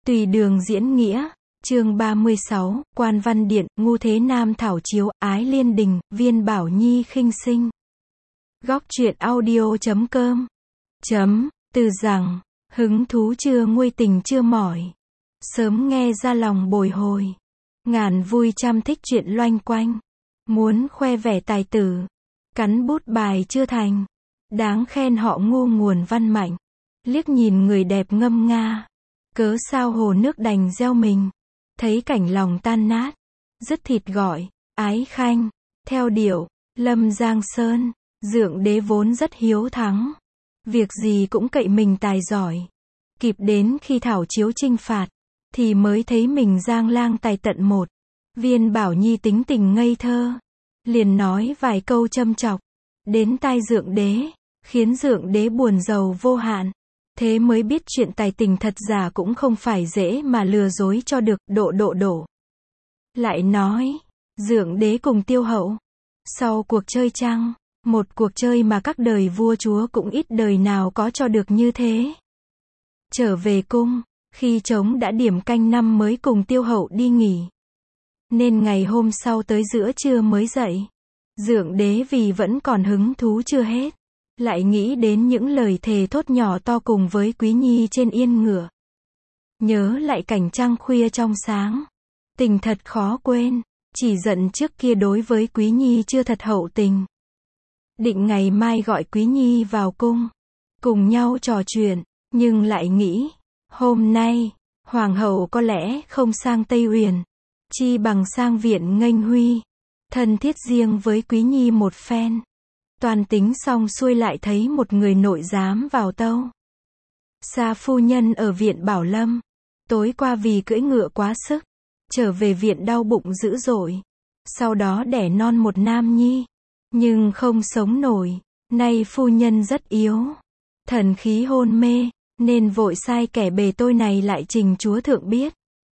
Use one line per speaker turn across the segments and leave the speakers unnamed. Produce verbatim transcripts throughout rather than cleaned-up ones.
Tùy đường diễn nghĩa, chương ba mươi sáu, Quan Văn Điện, Ngu Thế Nam thảo chiếu, Ái Liên Đình, Viên Bảo Nhi khinh sinh. Góc truyện audio chấm com. Chấm, từ rằng, hứng thú chưa nguôi tình chưa mỏi. Sớm nghe ra lòng bồi hồi. Ngàn vui trăm thích chuyện loanh quanh. Muốn khoe vẻ tài tử. Cắn bút bài chưa thành. Đáng khen họ ngu nguồn văn mạnh. Liếc nhìn người đẹp ngâm nga. Cớ sao hồ nước đành gieo mình. Thấy cảnh lòng tan nát. Dứt thịt gọi, ái khanh. Theo điệu, Lâm Giang Sơn. Dượng đế vốn rất hiếu thắng. Việc gì cũng cậy mình tài giỏi. Kịp đến khi thảo chiếu chinh phạt. Thì mới thấy mình giang lang tài tận một. Viên Bảo Nhi tính tình ngây thơ. Liền nói vài câu châm chọc. Đến tai dượng đế. Khiến dượng đế buồn rầu vô hạn. Thế mới biết chuyện tài tình thật giả cũng không phải dễ mà lừa dối cho được, độ độ đổ. Lại nói, dượng đế cùng tiêu hậu. Sau cuộc chơi trăng, một cuộc chơi mà các đời vua chúa cũng ít đời nào có cho được như thế. Trở về cung, khi trống đã điểm canh năm mới cùng tiêu hậu đi nghỉ. Nên ngày hôm sau tới giữa trưa mới dậy. Dượng đế vì vẫn còn hứng thú chưa hết. Lại nghĩ đến những lời thề thốt nhỏ to cùng với Quý Nhi trên yên ngựa. Nhớ lại cảnh trăng khuya trong sáng. Tình thật khó quên. Chỉ giận trước kia đối với Quý Nhi chưa thật hậu tình. Định ngày mai gọi Quý Nhi vào cung. Cùng nhau trò chuyện. Nhưng lại nghĩ. Hôm nay, Hoàng hậu có lẽ không sang Tây Uyển. Chi bằng sang viện nghênh huy. Thân thiết riêng với Quý Nhi một phen. Toàn tính xong xuôi lại thấy một người nội giám vào tâu. Sa phu nhân ở viện Bảo Lâm. Tối qua vì cưỡi ngựa quá sức. Trở về viện đau bụng dữ dội. Sau đó đẻ non một nam nhi. Nhưng không sống nổi. Nay phu nhân rất yếu. Thần khí hôn mê. Nên vội sai kẻ bề tôi này lại trình chúa thượng biết.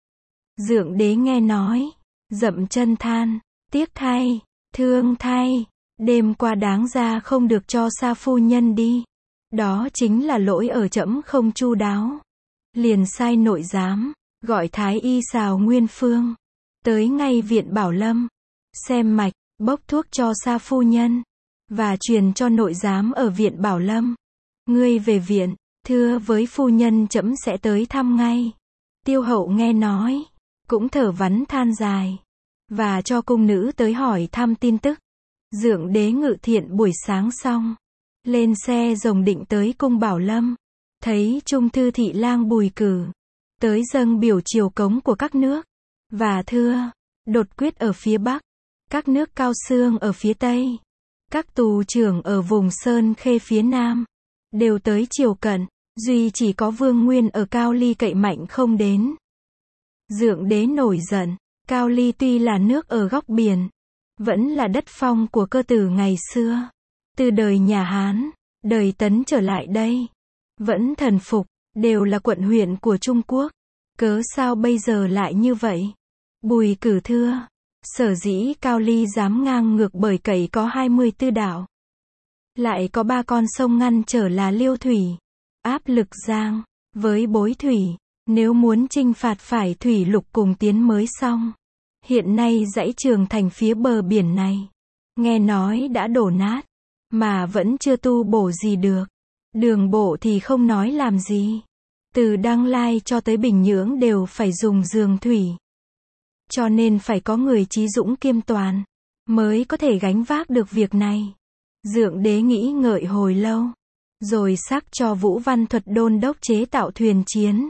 Dượng đế nghe nói. Dậm chân than. Tiếc thay. Thương thay. Đêm qua đáng ra không được cho sa phu nhân đi. Đó chính là lỗi ở trẫm không chu đáo. Liền sai nội giám. Gọi thái y Sào Nguyên Phương. Tới ngay viện Bảo Lâm. Xem mạch. Bốc thuốc cho sa phu nhân. Và truyền cho nội giám ở viện Bảo Lâm. Ngươi về viện. Thưa với phu nhân trẫm sẽ tới thăm ngay. Tiêu hậu nghe nói. Cũng thở vắn than dài. Và cho cung nữ tới hỏi thăm tin tức. Dượng đế ngự thiện buổi sáng xong. Lên xe rồng định tới cung Bảo Lâm. Thấy trung thư thị lang Bùi Cử. Tới dâng biểu triều cống của các nước. Và thưa. Đột quyết ở phía Bắc. Các nước Cao Xương ở phía Tây. Các tù trưởng ở vùng Sơn Khê phía Nam. Đều tới triều cận. Duy chỉ có Vương Nguyên ở Cao Ly cậy mạnh không đến. Dượng đế nổi giận. Cao Ly tuy là nước ở góc biển. Vẫn là đất phong của cơ tử ngày xưa. Từ đời nhà Hán, đời Tấn trở lại đây. Vẫn thần phục, đều là quận huyện của Trung Quốc. Cớ sao bây giờ lại như vậy? Bùi Cử thưa. Sở dĩ Cao Ly dám ngang ngược bởi cậy có hai mươi tư đảo. Lại có ba con sông ngăn trở là Liêu Thủy. Áp lực Giang, với Bối Thủy. Nếu muốn chinh phạt phải thủy lục cùng tiến mới xong. Hiện nay dãy Trường Thành phía bờ biển này. Nghe nói đã đổ nát. Mà vẫn chưa tu bổ gì được. Đường bộ thì không nói làm gì. Từ Đăng Lai cho tới Bình Nhưỡng đều phải dùng giường thủy. Cho nên phải có người trí dũng kiêm toàn. Mới có thể gánh vác được việc này. Dượng đế nghĩ ngợi hồi lâu. Rồi sắc cho Vũ Văn Thuật đôn đốc chế tạo thuyền chiến.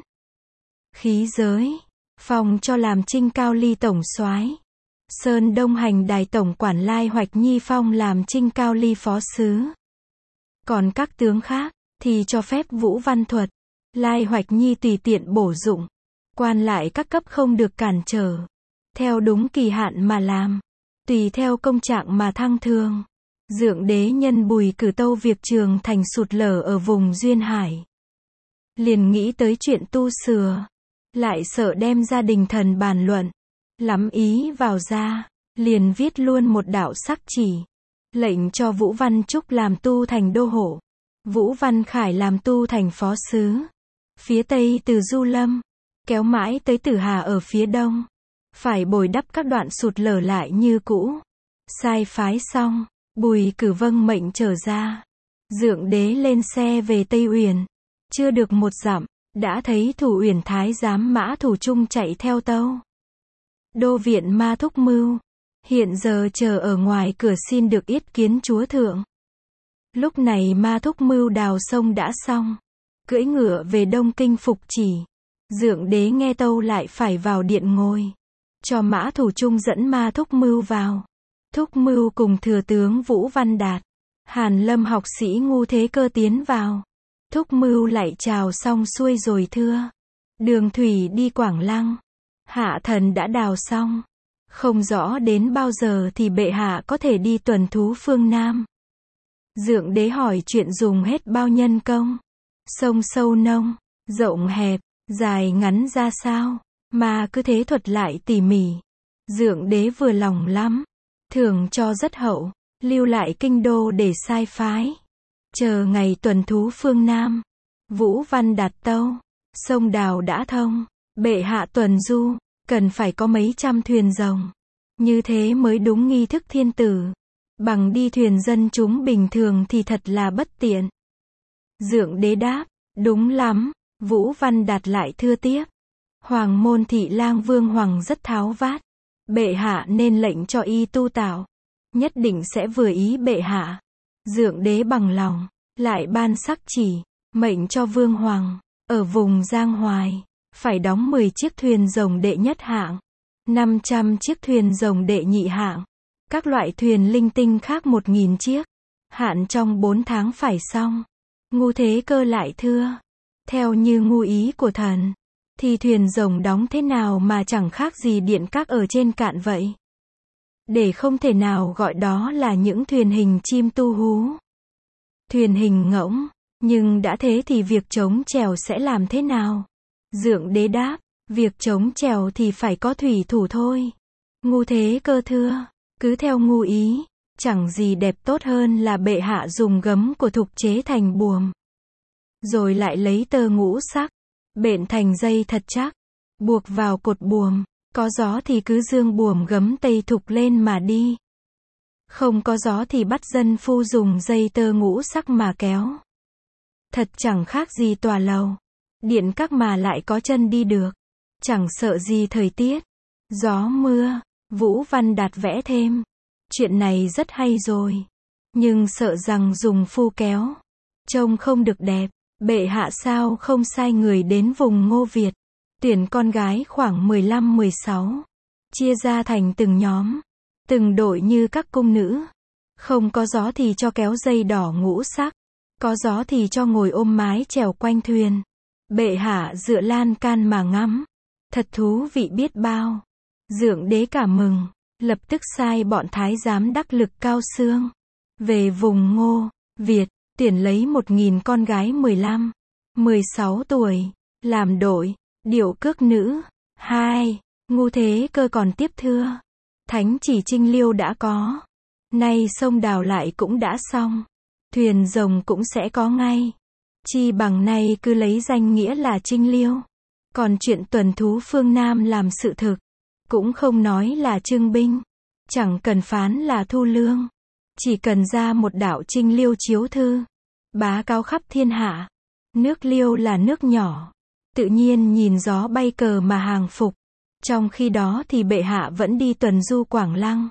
Khí giới. Phòng cho làm Trinh Cao Ly tổng soái. Sơn Đông Hành đài tổng quản Lai Hoạch Nhi phong làm Trinh Cao Ly phó sứ. Còn các tướng khác, thì cho phép Vũ Văn Thuật, Lai Hoạch Nhi tùy tiện bổ dụng. Quan lại các cấp không được cản trở. Theo đúng kỳ hạn mà làm. Tùy theo công trạng mà thăng thường. Dượng đế nhân Bùi Cử tâu việc Trường Thành sụt lở ở vùng Duyên Hải. Liền nghĩ tới chuyện tu sửa. Lại sợ đem gia đình thần bàn luận. Lắm ý vào ra. Liền viết luôn một đạo sắc chỉ. Lệnh cho Vũ Văn Trúc làm tu thành đô hộ. Vũ Văn Khải làm tu thành phó sứ. Phía Tây từ Du Lâm. kéo mãi tới Tử Hà ở phía đông. Phải bồi đắp các đoạn sụt lở lại như cũ. Sai phái xong, Bùi Cử vâng mệnh trở ra. Dượng đế lên xe về Tây Uyển. Chưa được một dặm, đã thấy Thủ Uyển thái giám Mã Thủ Trung chạy theo tâu. Đô viện Ma Thúc Mưu, hiện giờ chờ ở ngoài cửa xin được yết kiến chúa thượng. Lúc này Ma Thúc Mưu đào sông đã xong, cưỡi ngựa về Đông Kinh phục chỉ. Dượng đế nghe tâu lại phải vào điện ngồi, cho Mã Thủ Trung dẫn Ma Thúc Mưu vào. Thúc Mưu cùng thừa tướng Vũ Văn Đạt, Hàn Lâm học sĩ Ngu Thế Cơ tiến vào. Thúc Mưu lại chào xong xuôi rồi thưa. Đường thủy đi Quảng Lăng, hạ thần đã đào xong. Không rõ đến bao giờ thì bệ hạ có thể đi tuần thú phương Nam. Dượng đế hỏi chuyện dùng hết bao nhân công. Sông sâu nông, rộng hẹp, dài ngắn ra sao, mà cứ thế thuật lại tỉ mỉ. Dượng đế vừa lòng lắm, thường cho rất hậu, lưu lại kinh đô để sai phái. Chờ ngày tuần thú phương Nam, Vũ Văn Đạt tâu, sông đào đã thông, bệ hạ tuần du, cần phải có mấy trăm thuyền rồng. Như thế mới đúng nghi thức thiên tử. Bằng đi thuyền dân chúng bình thường thì thật là bất tiện. Dượng đế đáp, đúng lắm. Vũ Văn Đạt lại thưa tiếp. Hoàng môn thị lang Vương Hoàng rất tháo vát. Bệ hạ nên lệnh cho y tu tạo. Nhất định sẽ vừa ý bệ hạ. Dượng đế bằng lòng, lại ban sắc chỉ, mệnh cho Vương Hoàng, ở vùng Giang Hoài, phải đóng mười chiếc thuyền rồng đệ nhất hạng, năm trăm chiếc thuyền rồng đệ nhị hạng, các loại thuyền linh tinh khác một nghìn chiếc, hạn trong bốn tháng phải xong. Ngu Thế Cơ lại thưa, theo như ngu ý của thần, thì thuyền rồng đóng thế nào mà chẳng khác gì điện các ở trên cạn vậy. Để không thể nào gọi đó là những thuyền hình chim tu hú, thuyền hình ngỗng, nhưng đã thế thì việc chống chèo sẽ làm thế nào? Dượng đế đáp, việc chống chèo thì phải có thủy thủ thôi. Ngu Thế Cơ thưa, cứ theo ngu ý, chẳng gì đẹp tốt hơn là bệ hạ dùng gấm của thục chế thành buồm, rồi lại lấy tơ ngũ sắc, bện thành dây thật chắc, buộc vào cột buồm, có gió thì cứ dương buồm gấm tây thục lên mà đi. Không có gió thì bắt dân phu dùng dây tơ ngũ sắc mà kéo. Thật chẳng khác gì tòa lầu, điện các mà lại có chân đi được, chẳng sợ gì thời tiết, gió mưa. Vũ Văn Đạt vẽ thêm, chuyện này rất hay rồi, nhưng sợ rằng dùng phu kéo, trông không được đẹp. Bệ hạ sao không sai người đến vùng Ngô Việt, tuyển con gái khoảng mười lăm mười sáu, chia ra thành từng nhóm, từng đội như các cung nữ. Không có gió thì cho kéo dây đỏ ngũ sắc, có gió thì cho ngồi ôm mái chèo quanh thuyền. Bệ hạ dựa lan can mà ngắm, thật thú vị biết bao. Dượng đế cảm mừng, lập tức sai bọn thái giám đắc lực Cao Xương về vùng Ngô Việt, tuyển lấy một nghìn con gái mười lăm, mười sáu tuổi, làm đội, điệu cước nữ. Hai, Ngu Thế Cơ còn tiếp thưa, thánh chỉ Trinh Liêu đã có, nay sông đào lại cũng đã xong, thuyền rồng cũng sẽ có ngay. Chi bằng nay cứ lấy danh nghĩa là Trinh Liêu, còn chuyện tuần thú phương Nam làm sự thực, cũng không nói là trưng binh, chẳng cần phán là thu lương, chỉ cần ra một đạo Trinh Liêu chiếu thư, bá cáo khắp thiên hạ. Nước Liêu là nước nhỏ, tự nhiên nhìn gió bay cờ mà hàng phục. Trong khi đó thì bệ hạ vẫn đi tuần du Quảng Lăng.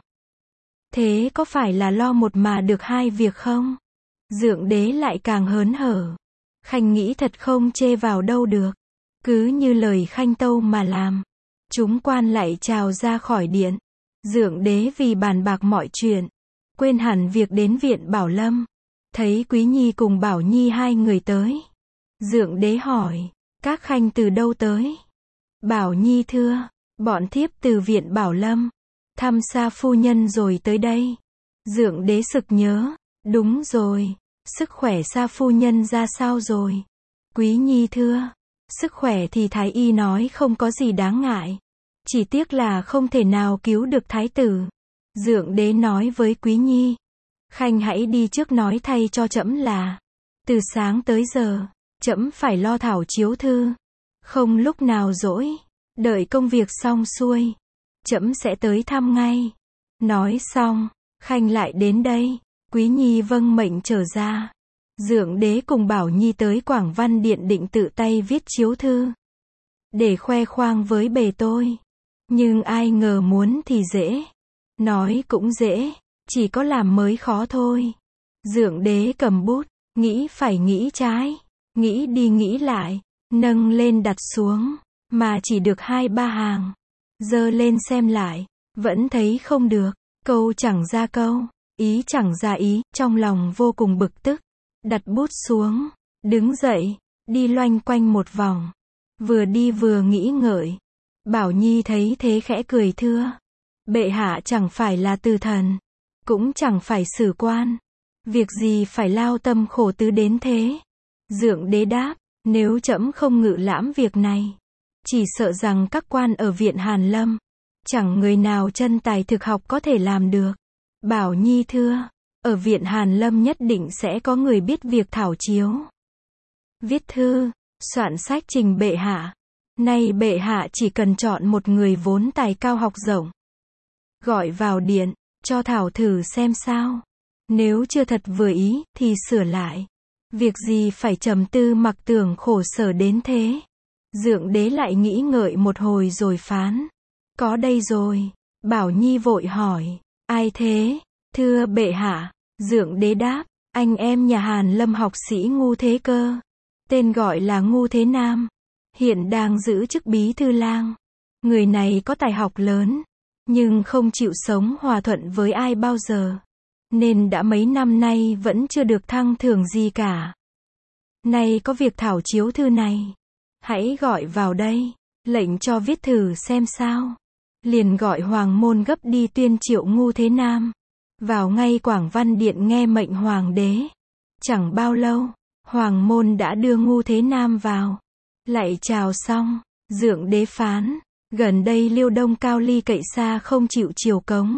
Thế có phải là lo một mà được hai việc không? Dượng đế lại càng hớn hở. Khanh nghĩ thật không chê vào đâu được. Cứ như lời Khanh tâu mà làm. Chúng quan lại trào ra khỏi điện. Dượng đế vì bàn bạc mọi chuyện, quên hẳn việc đến viện Bảo Lâm. Thấy Quý Nhi cùng Bảo Nhi hai người tới. Dượng đế hỏi, các khanh từ đâu tới? Bảo Nhi thưa, bọn thiếp từ viện Bảo Lâm, thăm Sa phu nhân rồi tới đây. Dượng đế sực nhớ, đúng rồi, sức khỏe Sa phu nhân ra sao rồi? Quý Nhi thưa, sức khỏe thì thái y nói không có gì đáng ngại, chỉ tiếc là không thể nào cứu được thái tử. Dượng đế nói với Quý Nhi, khanh hãy đi trước nói thay cho trẫm là, từ sáng tới giờ, trẫm phải lo thảo chiếu thư, Không lúc nào rỗi, đợi công việc xong xuôi, trẫm sẽ tới thăm ngay. Nói xong, Khanh lại đến đây. Quý Nhi vâng mệnh trở ra. Dượng đế cùng Bảo Nhi tới Quảng Văn Điện định tự tay viết chiếu thư, để khoe khoang với bề tôi. Nhưng ai ngờ muốn thì dễ, nói cũng dễ, chỉ có làm mới khó thôi. Dượng đế cầm bút, nghĩ phải nghĩ trái, nghĩ đi nghĩ lại, nâng lên đặt xuống, mà chỉ được hai ba hàng. Giơ lên xem lại, vẫn thấy không được, câu chẳng ra câu, ý chẳng ra ý, trong lòng vô cùng bực tức. Đặt bút xuống, đứng dậy, đi loanh quanh một vòng. Vừa đi vừa nghĩ ngợi. Bảo Nhi thấy thế khẽ cười thưa. Bệ hạ chẳng phải là từ thần, cũng chẳng phải sử quan. Việc gì phải lao tâm khổ tứ đến thế? Dượng đế đáp, nếu trẫm không ngự lãm việc này, chỉ sợ rằng các quan ở viện Hàn Lâm, chẳng người nào chân tài thực học có thể làm được. Bảo Nhi thưa, ở viện Hàn Lâm nhất định sẽ có người biết việc thảo chiếu, viết thư, soạn sách trình bệ hạ. Nay bệ hạ chỉ cần chọn một người vốn tài cao học rộng, gọi vào điện, cho thảo thử xem sao. Nếu chưa thật vừa ý, thì sửa lại. Việc gì phải trầm tư mặc tưởng khổ sở đến thế? Dượng đế lại nghĩ ngợi một hồi rồi phán. Có đây rồi. Bảo Nhi vội hỏi. Ai thế? Thưa bệ hạ. Dượng đế đáp. Anh em nhà Hàn Lâm học sĩ Ngu Thế Cơ. Tên gọi là Ngu Thế Nam. Hiện đang giữ chức bí thư lang. Người này có tài học lớn, nhưng không chịu sống hòa thuận với ai bao giờ, nên đã mấy năm nay vẫn chưa được thăng thưởng gì cả. Nay có việc thảo chiếu thư này, hãy gọi vào đây, lệnh cho viết thử xem sao. Liền gọi Hoàng môn gấp đi tuyên triệu Ngu Thế Nam vào ngay Quảng Văn Điện nghe mệnh hoàng đế. Chẳng bao lâu, Hoàng môn đã đưa Ngu Thế Nam vào. Lạy chào xong, dượng đế phán, gần đây Liêu Đông Cao Ly cậy xa không chịu triều cống.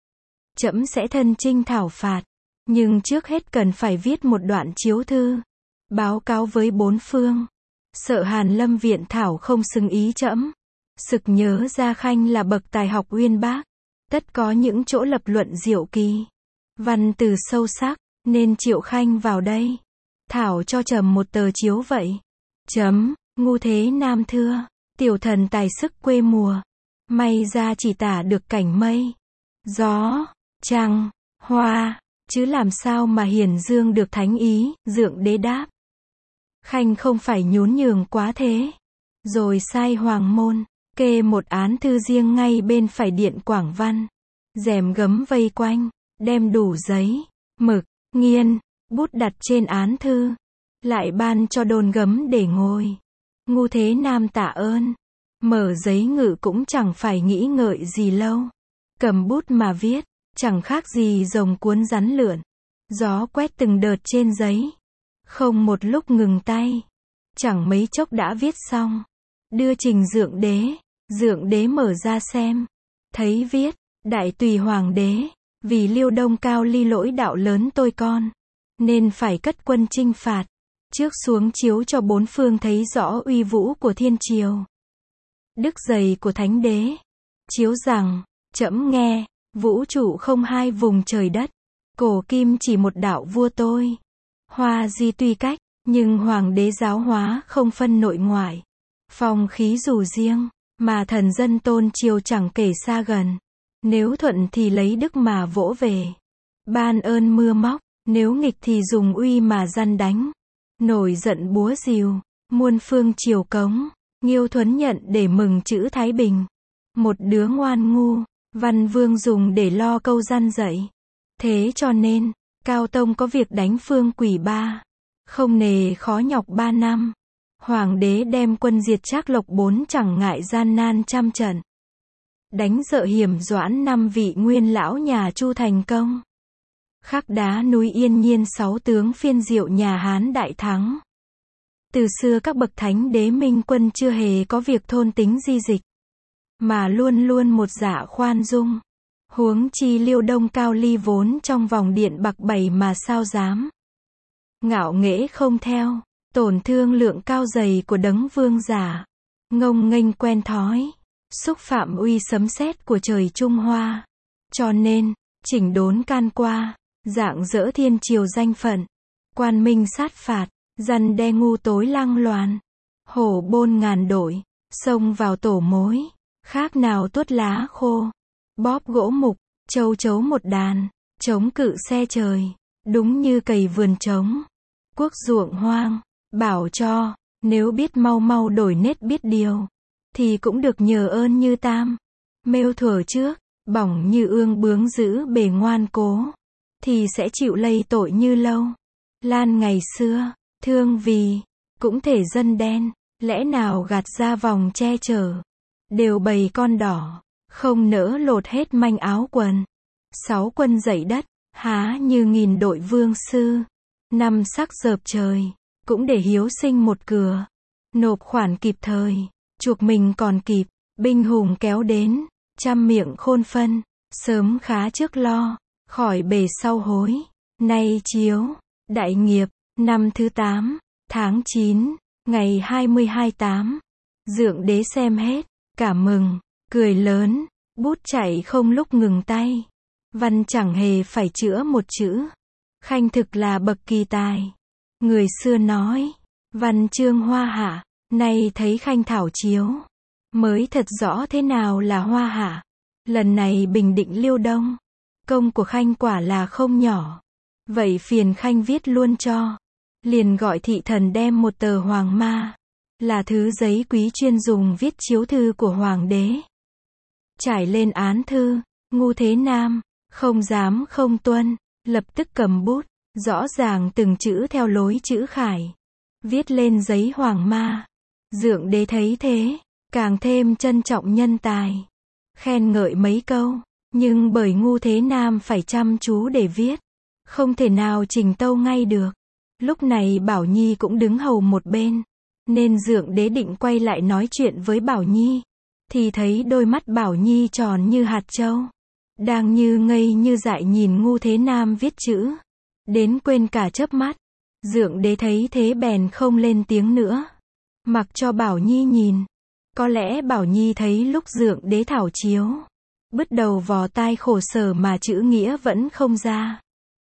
Trẫm sẽ thân chinh thảo phạt, nhưng trước hết cần phải viết một đoạn chiếu thư, báo cáo với bốn phương. Sợ Hàn Lâm viện thảo không xứng ý trẫm. Sực nhớ ra Khanh là bậc tài học uyên bác, tất có những chỗ lập luận diệu kỳ, văn từ sâu sắc, nên triệu Khanh vào đây, thảo cho trầm một tờ chiếu vậy. Chấm. Ngu Thế Nam thưa, tiểu thần tài sức quê mùa, may ra chỉ tả được cảnh mây, gió, trăng, hoa, chứ làm sao mà hiển dương được thánh ý. Dượng đế đáp. Khanh không phải nhún nhường quá thế. Rồi sai Hoàng môn, kê một án thư riêng ngay bên phải điện Quảng Văn. Rèm gấm vây quanh, đem đủ giấy, mực, nghiên, bút đặt trên án thư. Lại ban cho đôn gấm để ngồi. Ngu Thế Nam tạ ơn. Mở giấy ngự cũng chẳng phải nghĩ ngợi gì lâu. Cầm bút mà viết, chẳng khác gì rồng cuốn rắn lượn. Gió quét từng đợt trên giấy. Không một lúc ngừng tay. Chẳng mấy chốc đã viết xong. Đưa trình dượng đế. Dượng đế mở ra xem. Thấy viết, đại tùy hoàng đế, vì Liêu Đông Cao Ly lỗi đạo lớn tôi con, nên phải cất quân chinh phạt. Trước xuống chiếu cho bốn phương thấy rõ uy vũ của thiên triều, đức dày của thánh đế. Chiếu rằng, trẫm nghe, vũ trụ không hai vùng trời đất, cổ kim chỉ một đạo vua tôi. Hoa di tuy cách, nhưng hoàng đế giáo hóa không phân nội ngoại. Phong khí dù riêng, mà thần dân tôn triều chẳng kể xa gần. Nếu thuận thì lấy đức mà vỗ về, ban ơn mưa móc, nếu nghịch thì dùng uy mà răn đánh. Nổi giận búa rìu, muôn phương triều cống, Nghiêu Thuấn nhận để mừng chữ Thái Bình. Một đứa ngoan ngu, văn vương dùng để lo câu răn dạy. Thế cho nên, Cao Tông có việc đánh Phương Quỷ Ba, không nề khó nhọc ba năm. Hoàng đế đem quân diệt Trác Lộc bốn chẳng ngại gian nan trăm trận. Đánh dợ hiểm doãn năm vị nguyên lão nhà Chu thành công. Khắc đá núi Yên Nhiên sáu tướng phiên diệu nhà Hán đại thắng. Từ xưa các bậc thánh đế minh quân chưa hề có việc thôn tính di dịch, mà luôn luôn một dạ khoan dung. Huống chi Liêu Đông Cao Ly vốn trong vòng điện bạc bảy mà sao dám ngạo nghễ không theo, tổn thương lượng cao dày của đấng vương giả. ngông nghênh quen thói, xúc phạm uy sấm sét của trời Trung Hoa. Cho nên, chỉnh đốn can qua, rạng rỡ thiên triều danh phận, quan minh sát phạt, răn đe ngu tối lang loàn, hổ bôn ngàn đội, xông vào tổ mối, khác nào tuốt lá khô, bóp gỗ mục, châu chấu một đàn, chống cự xe trời, đúng như cày vườn trống, quốc ruộng hoang, bảo cho, nếu biết mau mau đổi nết biết điều, thì cũng được nhờ ơn như tam, mêu thuở trước, bỏng như ương bướng giữ bề ngoan cố, thì sẽ chịu lây tội như lâu, lan ngày xưa, thương vì, cũng thể dân đen, lẽ nào gạt ra vòng che chở, đều bầy con đỏ, không nỡ lột hết manh áo quần, sáu quân dậy đất, há như nghìn đội vương sư, năm sắc dợp trời, cũng để hiếu sinh một cửa, nộp khoản kịp thời, chuộc mình còn kịp, binh hùng kéo đến, trăm miệng khôn phân, sớm khá trước lo, khỏi bề sau hối, nay chiếu, đại nghiệp, năm thứ tám, tháng chín, ngày hai mươi hai tám, Dượng Đế xem hết, cảm mừng, cười lớn, bút chảy không lúc ngừng tay, văn chẳng hề phải chữa một chữ, khanh thực là bậc kỳ tài, người xưa nói, văn chương hoa hạ, nay thấy khanh thảo chiếu, mới thật rõ thế nào là hoa hạ, lần này bình định Liêu Đông, công của khanh quả là không nhỏ, vậy phiền khanh viết luôn cho, liền gọi thị thần đem một tờ hoàng ma, là thứ giấy quý chuyên dùng viết chiếu thư của hoàng đế, trải lên án thư, ngu thế nam, không dám không tuân, lập tức cầm bút, rõ ràng từng chữ theo lối chữ khải, viết lên giấy hoàng ma. Dượng Đế thấy thế, càng thêm trân trọng nhân tài, khen ngợi mấy câu, nhưng bởi ngu thế nam phải chăm chú để viết, không thể nào trình tâu ngay được. Lúc này Bảo Nhi cũng đứng hầu một bên, nên Dượng Đế định quay lại nói chuyện với Bảo Nhi, thì thấy đôi mắt Bảo Nhi tròn như hạt châu, đang như ngây như dại nhìn ngu thế nam viết chữ, đến quên cả chớp mắt. Dượng Đế thấy thế bèn không lên tiếng nữa, mặc cho Bảo Nhi nhìn. Có lẽ Bảo Nhi thấy lúc Dượng Đế thảo chiếu, bứt đầu vò tai khổ sở mà chữ nghĩa vẫn không ra.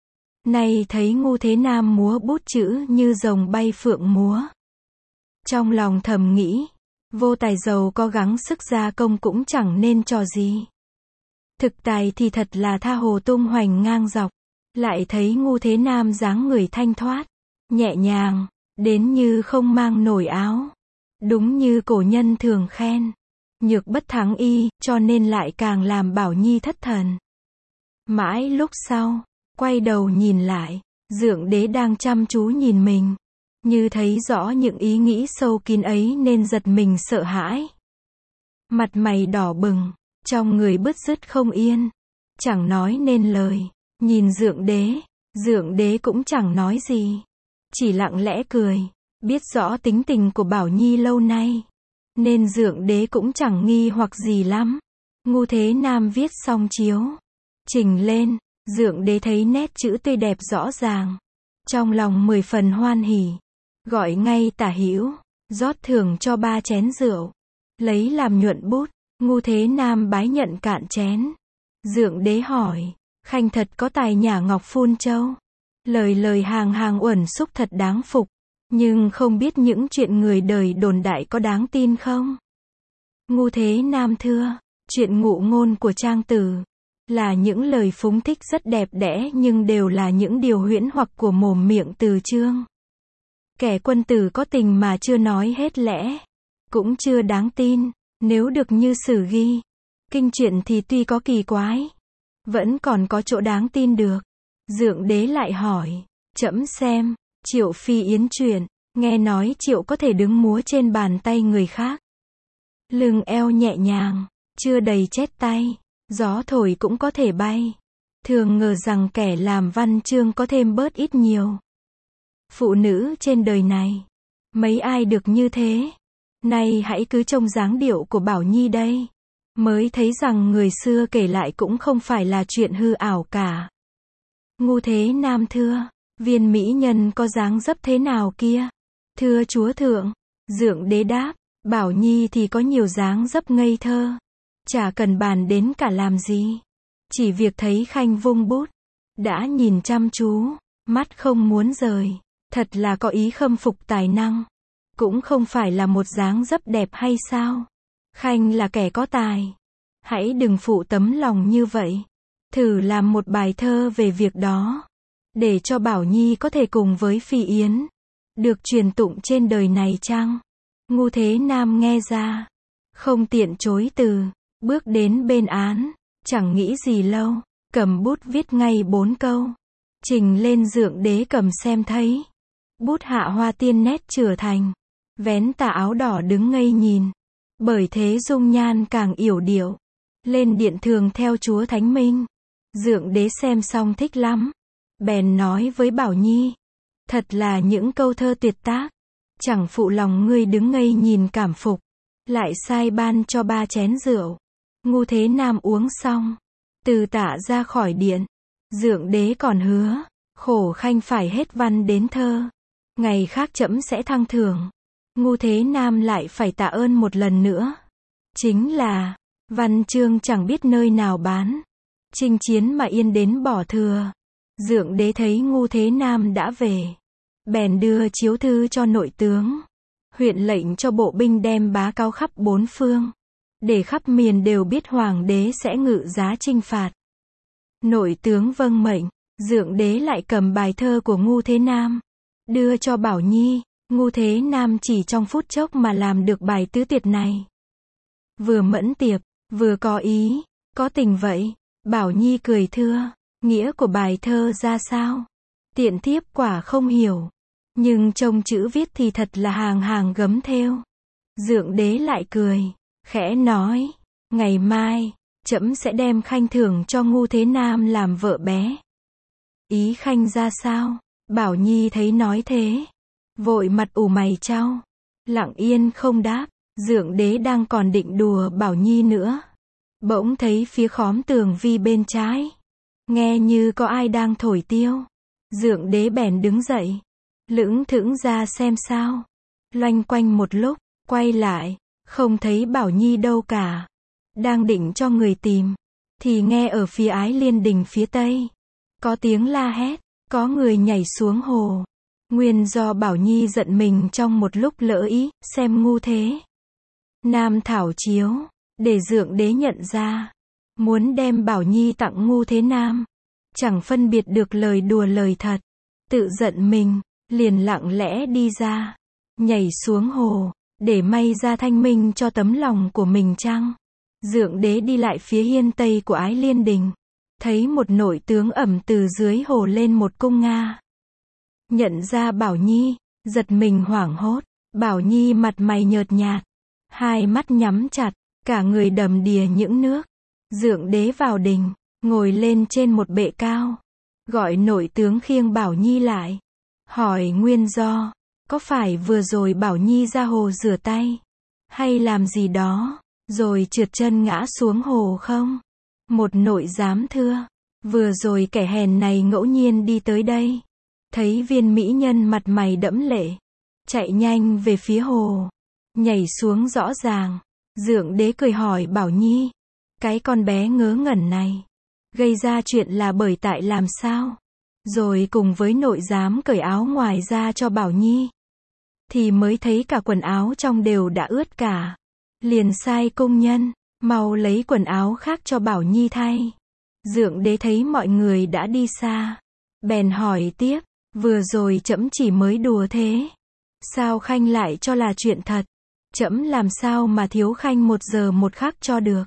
Nay thấy ngu thế nam múa bút chữ như rồng bay phượng múa. Trong lòng thầm nghĩ, vô tài giàu có gắng sức gia công cũng chẳng nên trò gì. Thực tài thì thật là tha hồ tung hoành ngang dọc, lại thấy ngu thế nam dáng người thanh thoát, nhẹ nhàng, đến như không mang nổi áo. Đúng như cổ nhân thường khen, nhược bất thắng y, cho nên lại càng làm Bảo Nhi thất thần. Mãi lúc sau, quay đầu nhìn lại, Dượng Đế đang chăm chú nhìn mình, như thấy rõ những ý nghĩ sâu kín ấy nên giật mình sợ hãi. Mặt mày đỏ bừng, trong người bứt rứt không yên, chẳng nói nên lời, nhìn Dượng Đế, Dượng Đế cũng chẳng nói gì, chỉ lặng lẽ cười. Biết rõ tính tình của Bảo Nhi lâu nay, nên Dượng Đế cũng chẳng nghi hoặc gì lắm. Ngu thế nam viết xong chiếu, trình lên, Dượng Đế thấy nét chữ tươi đẹp rõ ràng, trong lòng mười phần hoan hỉ, gọi ngay Tả Hữu, rót thưởng cho ba chén rượu, lấy làm nhuận bút. Ngu thế nam bái nhận cạn chén. Dượng Đế hỏi, khanh thật có tài nhả ngọc phun châu, lời lời hàng hàng uẩn xúc thật đáng phục. Nhưng không biết những chuyện người đời đồn đại có đáng tin không? Ngu thế nam thưa, chuyện ngụ ngôn của trang tử, là những lời phúng thích rất đẹp đẽ nhưng đều là những điều huyễn hoặc của mồm miệng từ chương. Kẻ quân tử có tình mà chưa nói hết lẽ, cũng chưa đáng tin, nếu được như sử ghi. Kinh truyện thì tuy có kỳ quái, vẫn còn có chỗ đáng tin được. Dượng Đế lại hỏi, trẫm xem. Triệu Phi Yến chuyện, nghe nói Triệu có thể đứng múa trên bàn tay người khác. Lưng eo nhẹ nhàng, chưa đầy chết tay, gió thổi cũng có thể bay. Thường ngờ rằng kẻ làm văn chương có thêm bớt ít nhiều. Phụ nữ trên đời này, mấy ai được như thế. Nay hãy cứ trông dáng điệu của Bảo Nhi đây, mới thấy rằng người xưa kể lại cũng không phải là chuyện hư ảo cả. Ngu thế nam thưa, viên mỹ nhân có dáng dấp thế nào kia? Thưa chúa thượng, Dượng Đế đáp, Bảo Nhi thì có nhiều dáng dấp ngây thơ. Chả cần bàn đến cả làm gì. Chỉ việc thấy Khanh vung bút. Đã nhìn chăm chú. Mắt không muốn rời. Thật là có ý khâm phục tài năng. Cũng không phải là một dáng dấp đẹp hay sao. Khanh là kẻ có tài. Hãy đừng phụ tấm lòng như vậy. Thử làm một bài thơ về việc đó. Để cho Bảo Nhi có thể cùng với Phi Yến. Được truyền tụng trên đời này chăng? Ngu Thế Nam nghe ra. Không tiện chối từ. Bước đến bên án. Chẳng nghĩ gì lâu. Cầm bút viết ngay bốn câu. Trình lên Dượng Đế cầm xem thấy. Bút hạ hoa tiên nét chửa thành. Vén tà áo đỏ đứng ngây nhìn. Bởi thế dung nhan càng yểu điệu. Lên điện thường theo chúa Thánh Minh. Dượng Đế xem xong thích lắm. Bèn nói với Bảo Nhi. Thật là những câu thơ tuyệt tác. Chẳng phụ lòng ngươi đứng ngây nhìn cảm phục. Lại sai ban cho ba chén rượu. Ngu Thế Nam uống xong. Từ tạ ra khỏi điện. Dượng Đế còn hứa. Khổ Khanh phải hết văn đến thơ. Ngày khác trẫm sẽ thăng thưởng. Ngu Thế Nam lại phải tạ ơn một lần nữa. Chính là. Văn chương chẳng biết nơi nào bán. Chinh chiến mà yên đến bỏ thừa. Dượng Đế thấy Ngu Thế Nam đã về. Bèn đưa chiếu thư cho nội tướng. Huyện lệnh cho bộ binh đem bá cáo khắp bốn phương. Để khắp miền đều biết Hoàng đế sẽ ngự giá chinh phạt. Nội tướng vâng mệnh. Dượng Đế lại cầm bài thơ của Ngu Thế Nam. Đưa cho Bảo Nhi. Ngu Thế Nam chỉ trong phút chốc mà làm được bài tứ tuyệt này. Vừa mẫn tiệp, vừa có ý, có tình vậy. Bảo Nhi cười thưa. Nghĩa của bài thơ ra sao? Tiện thiếp quả không hiểu. Nhưng trông chữ viết thì thật là hàng hàng gấm thêu. Dượng Đế lại cười. Khẽ nói. Ngày mai, trẫm sẽ đem Khanh thưởng cho Ngu Thế Nam làm vợ bé. Ý Khanh ra sao? Bảo Nhi thấy nói thế. Vội mặt ủ mày chau. Lặng yên không đáp. Dượng Đế đang còn định đùa Bảo Nhi nữa. Bỗng thấy phía khóm tường vi bên trái. Nghe như có ai đang thổi tiêu. Dượng Đế bèn đứng dậy. Lững thững ra xem sao. Loanh quanh một lúc. Quay lại. Không thấy Bảo Nhi đâu cả. Đang định cho người tìm. Thì nghe ở phía Ái Liên Đình phía tây. Có tiếng la hét. Có người nhảy xuống hồ. Nguyên do Bảo Nhi giận mình trong một lúc lỡ ý. Xem Ngu Thế Nam thảo chiếu. Để Dượng Đế nhận ra. Muốn đem Bảo Nhi tặng Ngu Thế Nam. Chẳng phân biệt được lời đùa lời thật. Tự giận mình. Liền lặng lẽ đi ra. Nhảy xuống hồ. Để may ra thanh minh cho tấm lòng của mình chăng. Dượng Đế đi lại phía hiên tây của Ái Liên Đình. Thấy một nội tướng ẩm từ dưới hồ lên một cung Nga. Nhận ra Bảo Nhi. Giật mình hoảng hốt. Bảo Nhi mặt mày nhợt nhạt. Hai mắt nhắm chặt. Cả người đầm đìa những nước. Dượng Đế vào đình. Ngồi lên trên một bệ cao. Gọi nội tướng khiêng Bảo Nhi lại. Hỏi nguyên do. Có phải vừa rồi Bảo Nhi ra hồ rửa tay. Hay làm gì đó. Rồi trượt chân ngã xuống hồ không? Một nội giám thưa. Vừa rồi kẻ hèn này ngẫu nhiên đi tới đây. Thấy viên mỹ nhân mặt mày đẫm lệ. Chạy nhanh về phía hồ. Nhảy xuống rõ ràng. Dượng Đế cười hỏi Bảo Nhi. Cái con bé ngớ ngẩn này. Gây ra chuyện là bởi tại làm sao? Rồi cùng với nội giám cởi áo ngoài ra cho Bảo Nhi. Thì mới thấy cả quần áo trong đều đã ướt cả. Liền sai công nhân. Mau lấy quần áo khác cho Bảo Nhi thay. Dượng Đế thấy mọi người đã đi xa. Bèn hỏi tiếp. Vừa rồi trẫm chỉ mới đùa thế. Sao Khanh lại cho là chuyện thật? Trẫm làm sao mà thiếu Khanh một giờ một khắc cho được.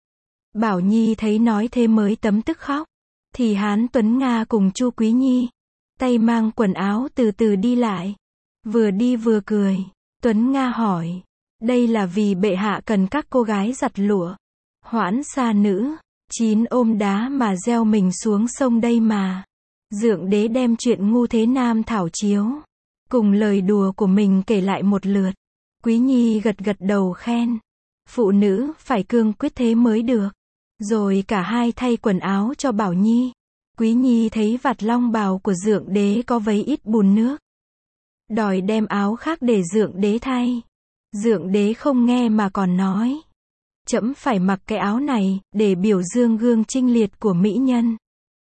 Bảo Nhi thấy nói thế mới tấm tức khóc. Thì Hán Tuấn Nga cùng Chu Quý Nhi. Tay mang quần áo từ từ đi lại. Vừa đi vừa cười. Tuấn Nga hỏi. Đây là vì bệ hạ cần các cô gái giặt lụa. Hoãn xa nữ. Chín ôm đá mà gieo mình xuống sông đây mà. Dượng Đế đem chuyện Ngu Thế Nam thảo chiếu. Cùng lời đùa của mình kể lại một lượt. Quý Nhi gật gật đầu khen. Phụ nữ phải cương quyết thế mới được. Rồi cả hai thay quần áo cho Bảo Nhi. Quý Nhi thấy vạt long bào của Dượng Đế có vấy ít bùn nước. Đòi đem áo khác để Dượng Đế thay. Dượng đế không nghe mà còn nói. Trẫm phải mặc cái áo này, để biểu dương gương chinh liệt của mỹ nhân.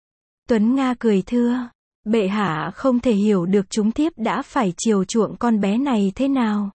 Tuấn Nga cười thưa, bệ hạ không thể hiểu được chúng thiếp đã phải chiều chuộng con bé này thế nào.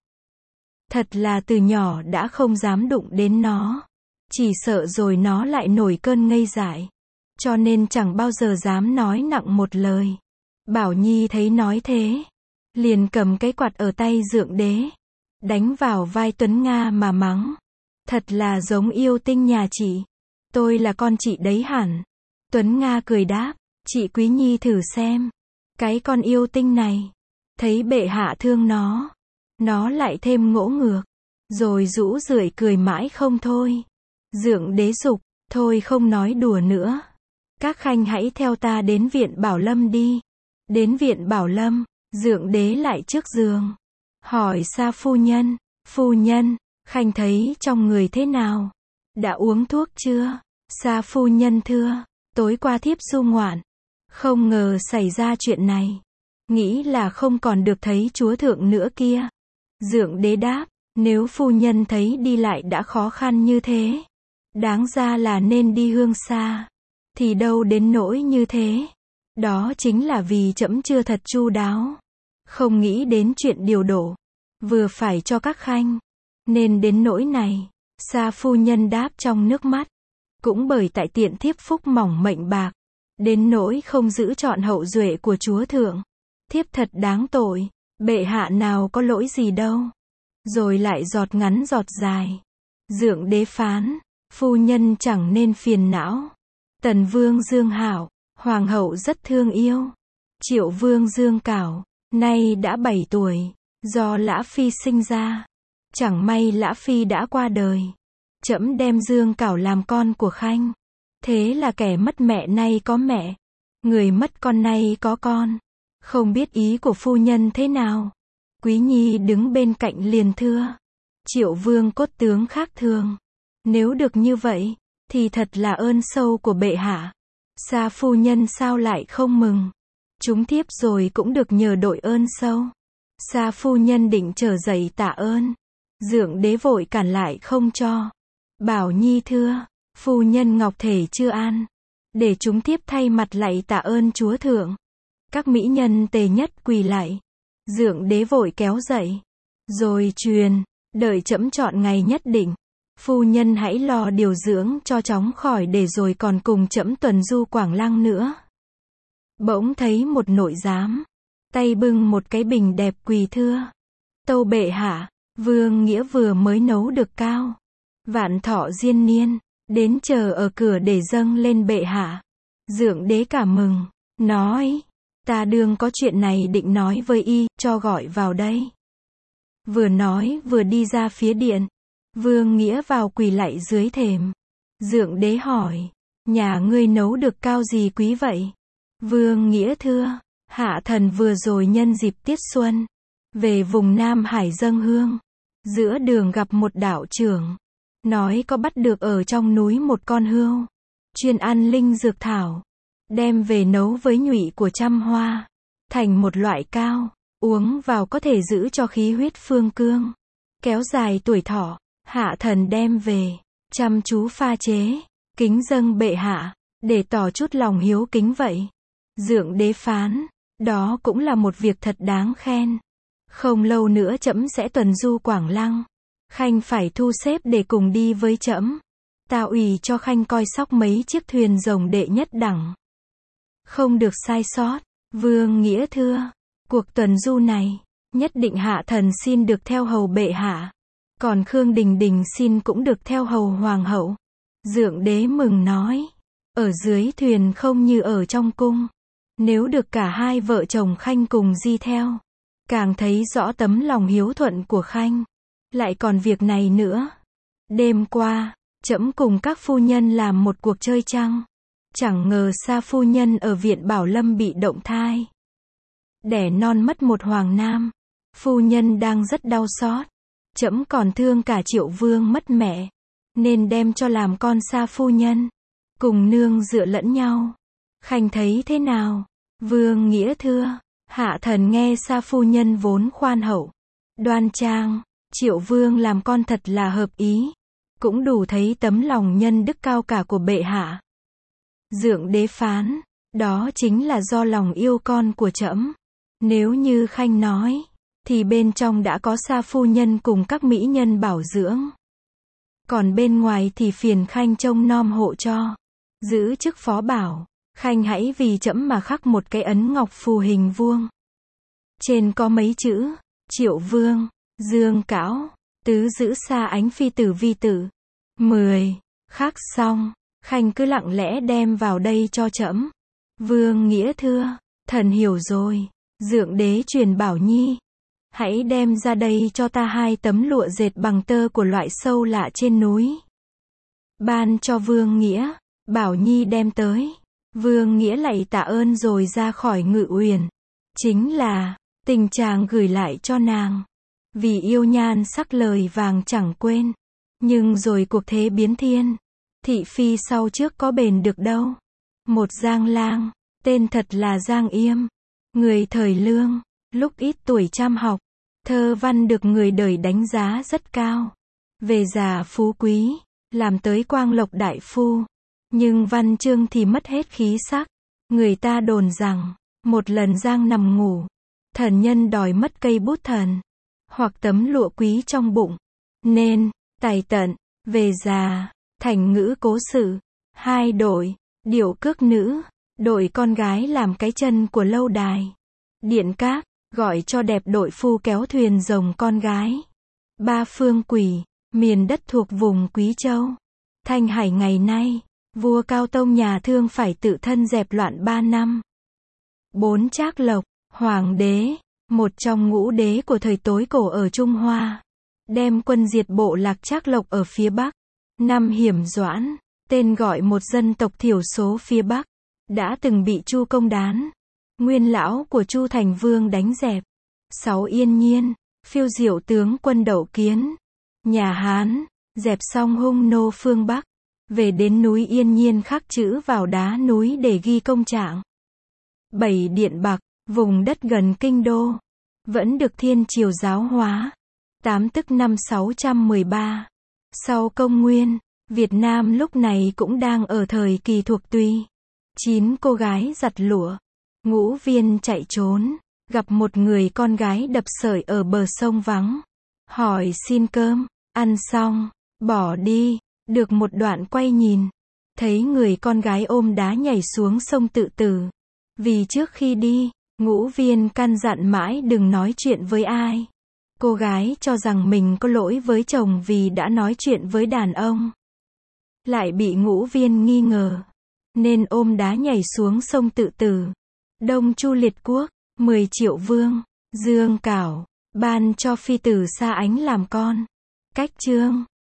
Thật là từ nhỏ đã không dám đụng đến nó. Chỉ sợ rồi nó lại nổi cơn ngây dại. Cho nên chẳng bao giờ dám nói nặng một lời. Bảo Nhi thấy nói thế, liền cầm cái quạt ở tay dượng đế, đánh vào vai Tuấn Nga mà mắng. Thật là giống yêu tinh nhà chị. Tôi là con chị đấy hẳn. Tuấn Nga cười đáp, chị Quý Nhi thử xem. Cái con yêu tinh này, thấy bệ hạ thương nó, nó lại thêm ngỗ ngược, rồi rũ rượi cười mãi không thôi. Dượng đế dục, thôi không nói đùa nữa. Các khanh hãy theo ta đến viện Bảo Lâm đi. Đến viện Bảo Lâm, dượng đế lại trước giường. Hỏi Sa phu nhân, phu nhân, khanh thấy trong người thế nào? Đã uống thuốc chưa? Sa phu nhân thưa, tối qua thiếp du ngoạn. Không ngờ xảy ra chuyện này. Nghĩ là không còn được thấy chúa thượng nữa kia. Dượng đế đáp, nếu phu nhân thấy đi lại đã khó khăn như thế, đáng ra là nên đi hương xa. Thì đâu đến nỗi như thế. Đó chính là vì trẫm chưa thật chu đáo. Không nghĩ đến chuyện điều đổ. Vừa phải cho các khanh. Nên đến nỗi này. Sa phu nhân đáp trong nước mắt. Cũng bởi tại tiện thiếp phúc mỏng mệnh bạc. Đến nỗi không giữ trọn hậu duệ của chúa thượng. Thiếp thật đáng tội. Bệ hạ nào có lỗi gì đâu. Rồi lại giọt ngắn giọt dài. Dượng đế phán. Phu nhân chẳng nên phiền não. Tần vương Dương Hảo, hoàng hậu rất thương yêu. Triệu vương Dương Cảo, nay đã bảy tuổi, do Lã Phi sinh ra. Chẳng may Lã Phi đã qua đời. Trẫm đem Dương Cảo làm con của khanh. Thế là kẻ mất mẹ nay có mẹ. Người mất con nay có con. Không biết ý của phu nhân thế nào. Quý Nhi đứng bên cạnh liền thưa. Triệu vương cốt tướng khác thường. Nếu được như vậy, thì thật là ơn sâu của bệ hạ. Sa phu nhân sao lại không mừng? Chúng thiếp rồi cũng được nhờ đội ơn sâu. Sa phu nhân định trở dậy tạ ơn. Dượng đế vội cản lại không cho. Bảo Nhi thưa, phu nhân ngọc thể chưa an. Để chúng thiếp thay mặt lạy tạ ơn chúa thượng. Các mỹ nhân tề nhất quỳ lạy. Dượng đế vội kéo dậy. Rồi truyền, đợi trẫm chọn ngày nhất định. Phu nhân hãy lo điều dưỡng cho chóng khỏi để rồi còn cùng trẫm tuần du Quảng Lăng nữa. Bỗng thấy một nội giám, tay bưng một cái bình đẹp quỳ thưa. Tâu bệ hạ, vương nghĩa vừa mới nấu được cao. Vạn thọ diên niên, đến chờ ở cửa để dâng lên bệ hạ. Dượng đế cảm mừng, nói, ta đương có chuyện này định nói với y, cho gọi vào đây. Vừa nói vừa đi ra phía điện. Vương Nghĩa vào quỳ lạy dưới thềm. Dượng đế hỏi, nhà ngươi nấu được cao gì quý vậy? Vương Nghĩa thưa, hạ thần vừa rồi nhân dịp tiết xuân, về vùng Nam Hải dâng hương. Giữa đường gặp một đạo trưởng, nói có bắt được ở trong núi một con hươu, chuyên ăn linh dược thảo, đem về nấu với nhụy của trăm hoa, thành một loại cao, uống vào có thể giữ cho khí huyết phương cương, kéo dài tuổi thọ. Hạ thần đem về, chăm chú pha chế, kính dâng bệ hạ, để tỏ chút lòng hiếu kính vậy. Dượng đế phán, đó cũng là một việc thật đáng khen. Không lâu nữa trẫm sẽ tuần du Quảng Lăng. Khanh phải thu xếp để cùng đi với trẫm. Ta ủy cho khanh coi sóc mấy chiếc thuyền rồng đệ nhất đẳng. Không được sai sót. Vương Nghĩa thưa, cuộc tuần du này, nhất định hạ thần xin được theo hầu bệ hạ. Còn Khương Đình Đình xin cũng được theo hầu hoàng hậu. Dượng đế mừng nói, ở dưới thuyền không như ở trong cung. Nếu được cả hai vợ chồng khanh cùng di theo, càng thấy rõ tấm lòng hiếu thuận của khanh. Lại còn việc này nữa. Đêm qua, trẫm cùng các phu nhân làm một cuộc chơi trăng. Chẳng ngờ Sa phu nhân ở viện Bảo Lâm bị động thai. Đẻ non mất một hoàng nam. Phu nhân đang rất đau xót. Trẫm còn thương cả Triệu vương mất mẹ, nên đem cho làm con Sa phu nhân, cùng nương dựa lẫn nhau. Khanh thấy thế nào? Vương Nghĩa thưa, hạ thần nghe Sa phu nhân vốn khoan hậu, đoan trang, Triệu vương làm con thật là hợp ý. Cũng đủ thấy tấm lòng nhân đức cao cả của bệ hạ. Dượng đế phán, đó chính là do lòng yêu con của trẫm. Nếu như khanh nói, thì bên trong đã có sa phu nhân cùng các mỹ nhân bảo dưỡng. Còn bên ngoài thì phiền khanh trông nom hộ cho. Giữ chức phó bảo, khanh hãy vì trẫm mà khắc một cái ấn ngọc phù hình vuông. Trên có mấy chữ, Triệu vương, Dương Cảo, tứ giữ xa ánh phi tử vi tử. mười. Khắc xong, khanh cứ lặng lẽ đem vào đây cho trẫm. Vương nghĩa thưa, thần hiểu rồi. Dượng đế truyền bảo nhi, hãy đem ra đây cho ta hai tấm lụa dệt bằng tơ của loại sâu lạ trên núi. Ban cho Vương Nghĩa, bảo nhi đem tới. Vương Nghĩa lạy tạ ơn rồi ra khỏi Ngự Uyển. Chính là, tình chàng gửi lại cho nàng. Vì yêu nhan sắc lời vàng chẳng quên. Nhưng rồi cuộc thế biến thiên. Thị phi sau trước có bền được đâu. Một Giang Lang, tên thật là Giang Yêm. Người thời Lương, lúc ít tuổi chăm học. Thơ văn được người đời đánh giá rất cao. Về già phú quý, làm tới quang lộc đại phu. Nhưng văn chương thì mất hết khí sắc. Người ta đồn rằng, một lần Giang nằm ngủ, thần nhân đòi mất cây bút thần, hoặc tấm lụa quý trong bụng. Nên, tài tận, về già, thành ngữ cố sự. Hai đội, điệu cước nữ, đội con gái làm cái chân của lâu đài. Điện các, gọi cho đẹp đội phu kéo thuyền rồng con gái. Ba phương quỷ, miền đất thuộc vùng Quý Châu. Thanh Hải ngày nay, vua Cao Tông nhà Thương phải tự thân dẹp loạn ba năm. Bốn Trác Lộc, hoàng đế, một trong ngũ đế của thời tối cổ ở Trung Hoa. Đem quân diệt bộ lạc Trác Lộc ở phía Bắc. Năm Hiểm Doãn, tên gọi một dân tộc thiểu số phía Bắc, đã từng bị Chu Công Đán, nguyên lão của Chu Thành Vương đánh dẹp. Sáu Yên Nhiên, phiêu diệu tướng quân Đậu Kiến, nhà Hán, dẹp xong hung nô phương Bắc, về đến núi Yên Nhiên khắc chữ vào đá núi để ghi công trạng. Bảy Điện Bạc, vùng đất gần kinh đô, vẫn được thiên triều giáo hóa. Tám tức năm sáu trăm mười ba. Sau công nguyên, Việt Nam lúc này cũng đang ở thời kỳ thuộc Tuy. Chín cô gái giặt lụa. Ngũ Viên chạy trốn, gặp một người con gái đập sởi ở bờ sông vắng. Hỏi xin cơm, ăn xong, bỏ đi. Được một đoạn quay nhìn, thấy người con gái ôm đá nhảy xuống sông tự tử. Vì trước khi đi, Ngũ Viên căn dặn mãi đừng nói chuyện với ai. Cô gái cho rằng mình có lỗi với chồng vì đã nói chuyện với đàn ông. Lại bị Ngũ Viên nghi ngờ, nên ôm đá nhảy xuống sông tự tử. Đông Chu liệt quốc, mười Triệu vương, Dương Cảo, ban cho phi tử Sa Ánh làm con. Cách chương